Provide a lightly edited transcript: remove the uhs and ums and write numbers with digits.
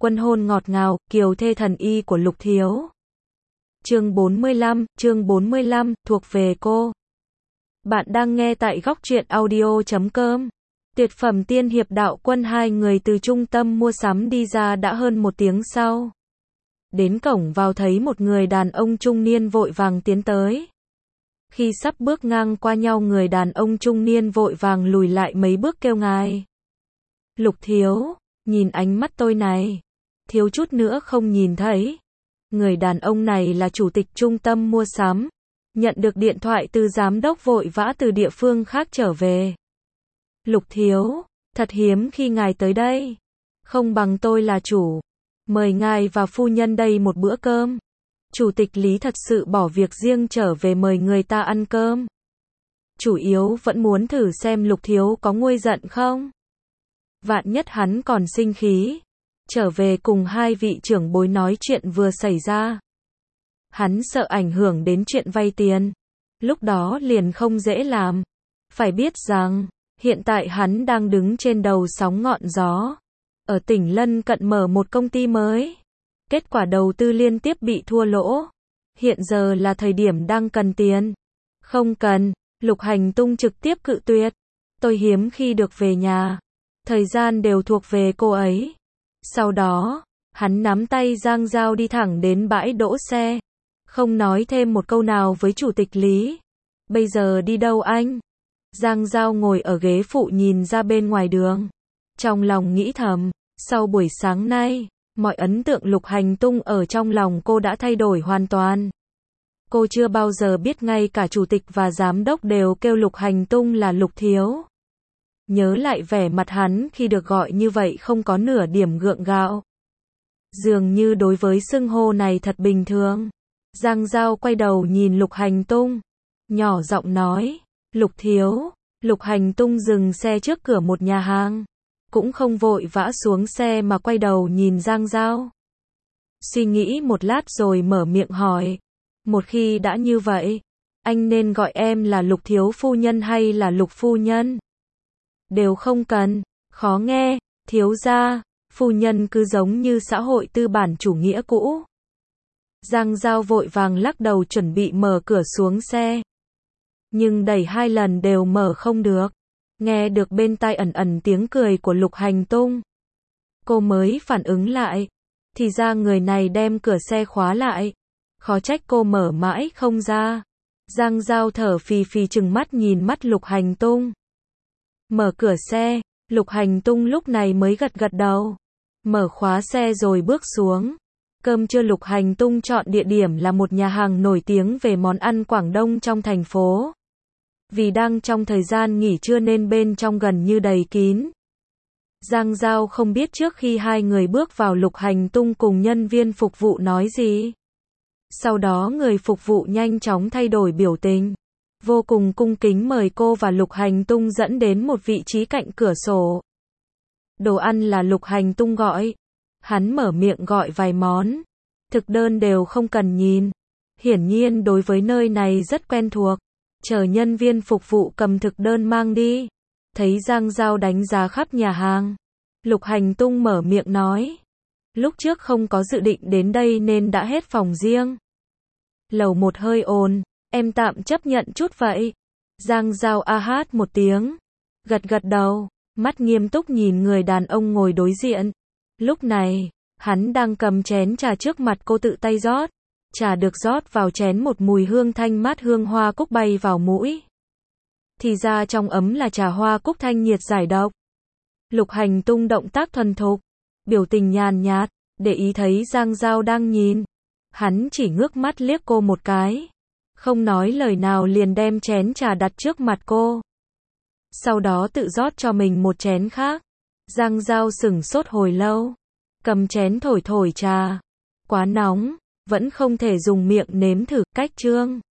Quân hôn ngọt ngào, kiều thê thần y của Lục Thiếu. Chương 45, thuộc về cô. Bạn đang nghe tại góc truyện audio.com. Tuyệt phẩm tiên hiệp đạo quân, hai người từ trung tâm mua sắm đi ra đã hơn 1 tiếng sau. Đến cổng vào thấy một người đàn ông trung niên vội vàng tiến tới. Khi sắp bước ngang qua nhau, người đàn ông trung niên vội vàng lùi lại mấy bước kêu ngài. Lục Thiếu, nhìn ánh mắt tôi này. Thiếu chút nữa không nhìn thấy. Người đàn ông này là chủ tịch trung tâm mua sắm. Nhận được điện thoại từ giám đốc vội vã từ địa phương khác trở về. Lục Thiếu, thật hiếm khi ngài tới đây. Không bằng tôi là chủ. Mời ngài và phu nhân đây một bữa cơm. Chủ tịch Lý thật sự bỏ việc riêng trở về mời người ta ăn cơm. Chủ yếu vẫn muốn thử xem Lục Thiếu có nguôi giận không. Vạn nhất hắn còn sinh khí. Trở về cùng hai vị trưởng bối nói chuyện vừa xảy ra. Hắn sợ ảnh hưởng đến chuyện vay tiền. Lúc đó liền không dễ làm. Phải biết rằng, hiện tại hắn đang đứng trên đầu sóng ngọn gió. Ở tỉnh lân cận mở một công ty mới. Kết quả đầu tư liên tiếp bị thua lỗ. Hiện giờ là thời điểm đang cần tiền. Không cần, Lục Hành Tung trực tiếp cự tuyệt. Tôi hiếm khi được về nhà. Thời gian đều thuộc về cô ấy. Sau đó, hắn nắm tay Giang Giao đi thẳng đến bãi đỗ xe. Không nói thêm một câu nào với chủ tịch Lý. Bây giờ đi đâu anh? Giang Giao ngồi ở ghế phụ nhìn ra bên ngoài đường. Trong lòng nghĩ thầm, sau buổi sáng nay, mọi ấn tượng Lục Hành Tung ở trong lòng cô đã thay đổi hoàn toàn. Cô chưa bao giờ biết ngay cả chủ tịch và giám đốc đều kêu Lục Hành Tung là Lục Thiếu. Nhớ lại vẻ mặt hắn khi được gọi như vậy không có nửa điểm gượng gạo. Dường như đối với xưng hô này thật bình thường. Giang Giao quay đầu nhìn Lục Hành Tung. Nhỏ giọng nói, Lục Thiếu. Lục Hành Tung dừng xe trước cửa một nhà hàng. Cũng không vội vã xuống xe mà quay đầu nhìn Giang Giao. Suy nghĩ một lát rồi mở miệng hỏi. Một khi đã như vậy, anh nên gọi em là Lục Thiếu phu nhân hay là Lục phu nhân? Đều không cần, khó nghe, thiếu gia, phu nhân cứ giống như xã hội tư bản chủ nghĩa cũ. Giang Giao vội vàng lắc đầu chuẩn bị mở cửa xuống xe. Nhưng đẩy 2 lần đều mở không được. Nghe được bên tai ẩn ẩn tiếng cười của Lục Hành Tung. Cô mới phản ứng lại. Thì ra người này đem cửa xe khóa lại. Khó trách cô mở mãi không ra. Giang Giao thở phì phì trừng mắt nhìn mắt Lục Hành Tung. Mở cửa xe, Lục Hành Tung lúc này mới gật gật đầu. Mở khóa xe rồi bước xuống. Cơm trưa Lục Hành Tung chọn địa điểm là một nhà hàng nổi tiếng về món ăn Quảng Đông trong thành phố. Vì đang trong thời gian nghỉ trưa nên bên trong gần như đầy kín. Giang Giao không biết trước khi hai người bước vào Lục Hành Tung cùng nhân viên phục vụ nói gì. Sau đó người phục vụ nhanh chóng thay đổi biểu tình. Vô cùng cung kính mời cô và Lục Hành Tung dẫn đến một vị trí cạnh cửa sổ. Đồ ăn là Lục Hành Tung gọi. Hắn mở miệng gọi vài món. Thực đơn đều không cần nhìn. Hiển nhiên đối với nơi này rất quen thuộc. Chờ nhân viên phục vụ cầm thực đơn mang đi. Thấy Giang Giao đánh giá khắp nhà hàng. Lục Hành Tung mở miệng nói. Lúc trước không có dự định đến đây nên đã hết phòng riêng. Lầu 1 hơi ồn. Em tạm chấp nhận chút vậy. Giang Giao a hát một tiếng. Gật gật đầu. Mắt nghiêm túc nhìn người đàn ông ngồi đối diện. Lúc này, hắn đang cầm chén trà trước mặt cô tự tay rót. Trà được rót vào chén một mùi hương thanh mát, hương hoa cúc bay vào mũi. Thì ra trong ấm là trà hoa cúc thanh nhiệt giải độc. Lục Hành Tung động tác thuần thục. Biểu tình nhàn nhạt. Để ý thấy Giang Giao đang nhìn. Hắn chỉ ngước mắt liếc cô một cái. Không nói lời nào liền đem chén trà đặt trước mặt cô. Sau đó tự rót cho mình một chén khác. Giang Giao sửng sốt hồi lâu. Cầm chén thổi thổi trà. Quá nóng, vẫn không thể dùng miệng nếm thử. Cách trương.